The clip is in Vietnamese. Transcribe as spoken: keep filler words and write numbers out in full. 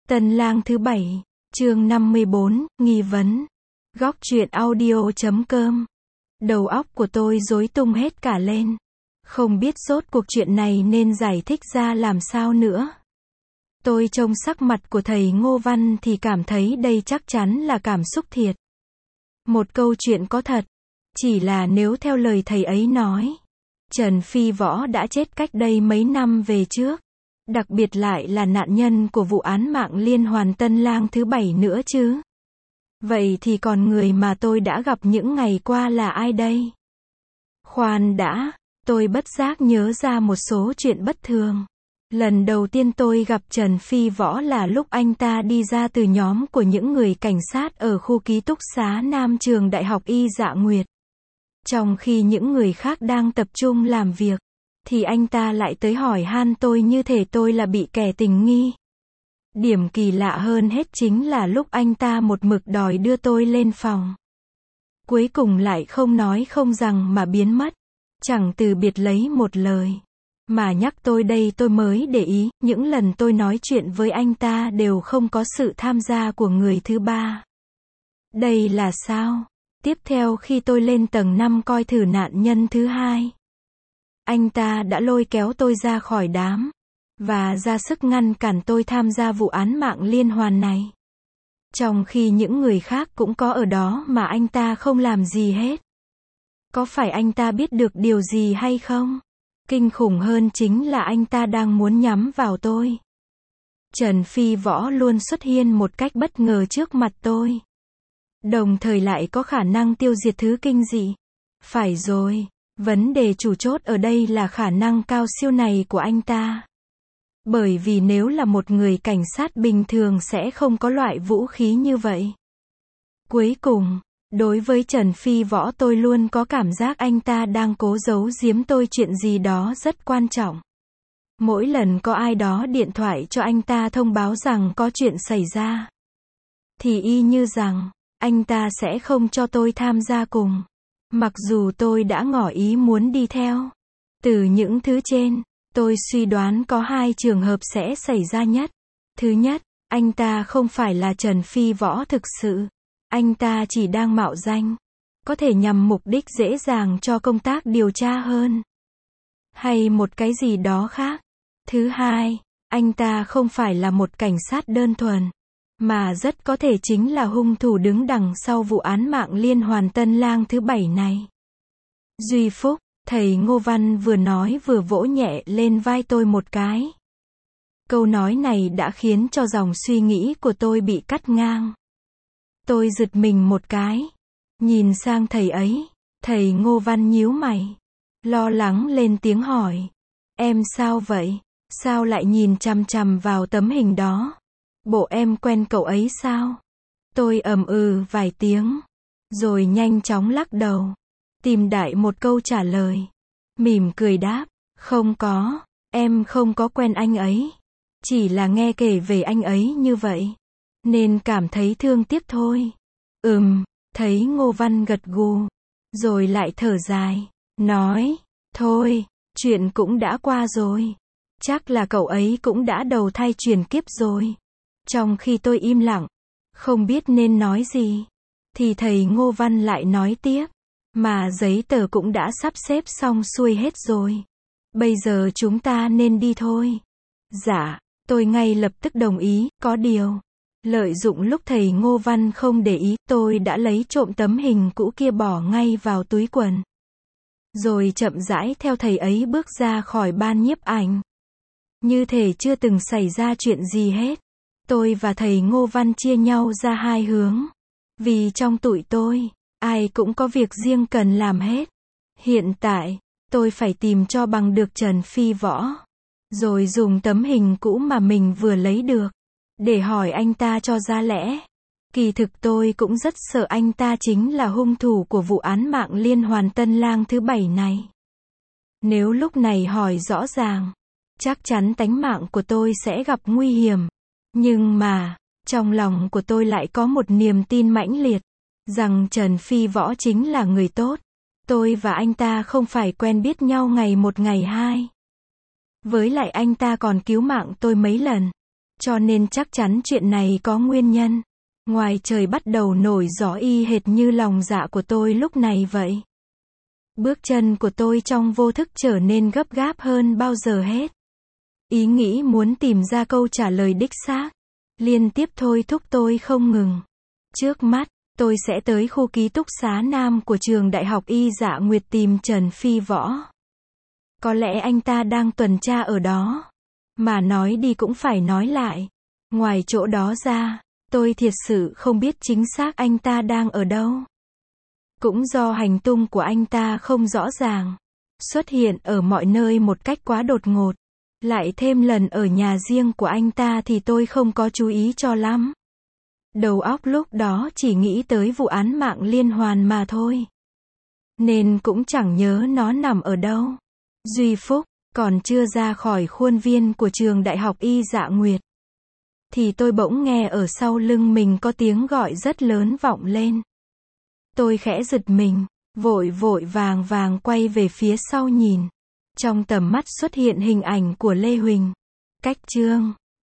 Tân lang thứ bảy, chương năm mươi bốn, nghi vấn. Góc truyện audio chấm com. Đầu óc của tôi rối tung hết cả lên. Không biết rốt cuộc chuyện này nên giải thích ra làm sao nữa. Tôi trông sắc mặt của thầy Ngô Văn thì cảm thấy đây chắc chắn là cảm xúc thiệt. Một câu chuyện có thật. Chỉ là nếu theo lời thầy ấy nói, Trần Phi Võ đã chết cách đây mấy năm về trước. Đặc biệt lại là nạn nhân của vụ án mạng liên hoàn Tân lang thứ bảy nữa chứ. Vậy thì còn người mà tôi đã gặp những ngày qua là ai đây? Khoan đã, tôi bất giác nhớ ra một số chuyện bất thường. Lần đầu tiên tôi gặp Trần Phi Võ là lúc anh ta đi ra từ nhóm của những người cảnh sát ở khu ký túc xá Nam trường Đại học Y Dạ Nguyệt. Trong khi những người khác đang tập trung làm việc, thì anh ta lại tới hỏi han tôi như thể tôi là bị kẻ tình nghi. Điểm kỳ lạ hơn hết chính là lúc anh ta một mực đòi đưa tôi lên phòng. Cuối cùng lại không nói không rằng mà biến mất. Chẳng từ biệt lấy một lời. Mà nhắc tôi đây tôi mới để ý, những lần tôi nói chuyện với anh ta đều không có sự tham gia của người thứ ba. Đây là sao? Tiếp theo khi tôi lên tầng năm coi thử nạn nhân thứ hai, anh ta đã lôi kéo tôi ra khỏi đám, và ra sức ngăn cản tôi tham gia vụ án mạng liên hoàn này. Trong khi những người khác cũng có ở đó mà anh ta không làm gì hết. Có phải anh ta biết được điều gì hay không? Kinh khủng hơn chính là anh ta đang muốn nhắm vào tôi. Trần Phi Võ luôn xuất hiện một cách bất ngờ trước mặt tôi. Đồng thời lại có khả năng tiêu diệt thứ kinh dị. Phải rồi. Vấn đề chủ chốt ở đây là khả năng cao siêu này của anh ta. Bởi vì nếu là một người cảnh sát bình thường sẽ không có loại vũ khí như vậy. Cuối cùng, đối với Trần Phi Võ tôi luôn có cảm giác anh ta đang cố giấu giếm tôi chuyện gì đó rất quan trọng. Mỗi lần có ai đó điện thoại cho anh ta thông báo rằng có chuyện xảy ra, thì y như rằng, anh ta sẽ không cho tôi tham gia cùng. Mặc dù tôi đã ngỏ ý muốn đi theo. Từ những thứ trên, tôi suy đoán có hai trường hợp sẽ xảy ra nhất. Thứ nhất, anh ta không phải là Trần Phi Võ thực sự. Anh ta chỉ đang mạo danh. Có thể nhằm mục đích dễ dàng cho công tác điều tra hơn. Hay một cái gì đó khác. Thứ hai, anh ta không phải là một cảnh sát đơn thuần. Mà rất có thể chính là hung thủ đứng đằng sau vụ án mạng liên hoàn Tân lang thứ bảy này. Duy Phúc, thầy Ngô Văn vừa nói vừa vỗ nhẹ lên vai tôi một cái. Câu nói này đã khiến cho dòng suy nghĩ của tôi bị cắt ngang. Tôi giật mình một cái. Nhìn sang thầy ấy. Thầy Ngô Văn nhíu mày. Lo lắng lên tiếng hỏi. Em sao vậy? Sao lại nhìn chằm chằm vào tấm hình đó? Bộ em quen cậu ấy sao? Tôi ầm ừ vài tiếng. Rồi nhanh chóng lắc đầu. Tìm đại một câu trả lời. Mỉm cười đáp. Không có. Em không có quen anh ấy. Chỉ là nghe kể về anh ấy như vậy. Nên cảm thấy thương tiếc thôi. Ừm. Thấy Ngô Văn gật gù. Rồi lại thở dài. Nói. Thôi. Chuyện cũng đã qua rồi. Chắc là cậu ấy cũng đã đầu thai chuyển kiếp rồi. Trong khi tôi im lặng, không biết nên nói gì, thì thầy Ngô Văn lại nói tiếp. Mà giấy tờ cũng đã sắp xếp xong xuôi hết rồi. Bây giờ chúng ta nên đi thôi. Dạ, tôi ngay lập tức đồng ý, có điều. Lợi dụng lúc thầy Ngô Văn không để ý, tôi đã lấy trộm tấm hình cũ kia bỏ ngay vào túi quần. Rồi chậm rãi theo thầy ấy bước ra khỏi ban nhiếp ảnh. Như thể chưa từng xảy ra chuyện gì hết. Tôi và thầy Ngô Văn chia nhau ra hai hướng. Vì trong tụi tôi, ai cũng có việc riêng cần làm hết. Hiện tại, tôi phải tìm cho bằng được Trần Phi Võ. Rồi dùng tấm hình cũ mà mình vừa lấy được. Để hỏi anh ta cho ra lẽ. Kỳ thực tôi cũng rất sợ anh ta chính là hung thủ của vụ án mạng liên hoàn Tân lang thứ bảy này. Nếu lúc này hỏi rõ ràng, chắc chắn tánh mạng của tôi sẽ gặp nguy hiểm. Nhưng mà, trong lòng của tôi lại có một niềm tin mãnh liệt, rằng Trần Phi Võ chính là người tốt. Tôi và anh ta không phải quen biết nhau ngày một ngày hai. Với lại anh ta còn cứu mạng tôi mấy lần. Cho nên chắc chắn chuyện này có nguyên nhân. Ngoài trời bắt đầu nổi gió y hệt như lòng dạ của tôi lúc này vậy. Bước chân của tôi trong vô thức trở nên gấp gáp hơn bao giờ hết. Ý nghĩ muốn tìm ra câu trả lời đích xác, liên tiếp thôi thúc tôi không ngừng. Trước mắt, tôi sẽ tới khu ký túc xá nam của trường Đại học Y Dạ Nguyệt tìm Trần Phi Võ. Có lẽ anh ta đang tuần tra ở đó. Mà nói đi cũng phải nói lại. Ngoài chỗ đó ra, tôi thiệt sự không biết chính xác anh ta đang ở đâu. Cũng do hành tung của anh ta không rõ ràng, xuất hiện ở mọi nơi một cách quá đột ngột. Lại thêm lần ở nhà riêng của anh ta thì tôi không có chú ý cho lắm. Đầu óc lúc đó chỉ nghĩ tới vụ án mạng liên hoàn mà thôi. Nên cũng chẳng nhớ nó nằm ở đâu. Duy Phúc, còn chưa ra khỏi khuôn viên của trường Đại học Y Dạ Nguyệt, thì tôi bỗng nghe ở sau lưng mình có tiếng gọi rất lớn vọng lên. Tôi khẽ giật mình, vội vội vàng vàng quay về phía sau nhìn. Trong tầm mắt xuất hiện hình ảnh của Lê Huỳnh. Cách chương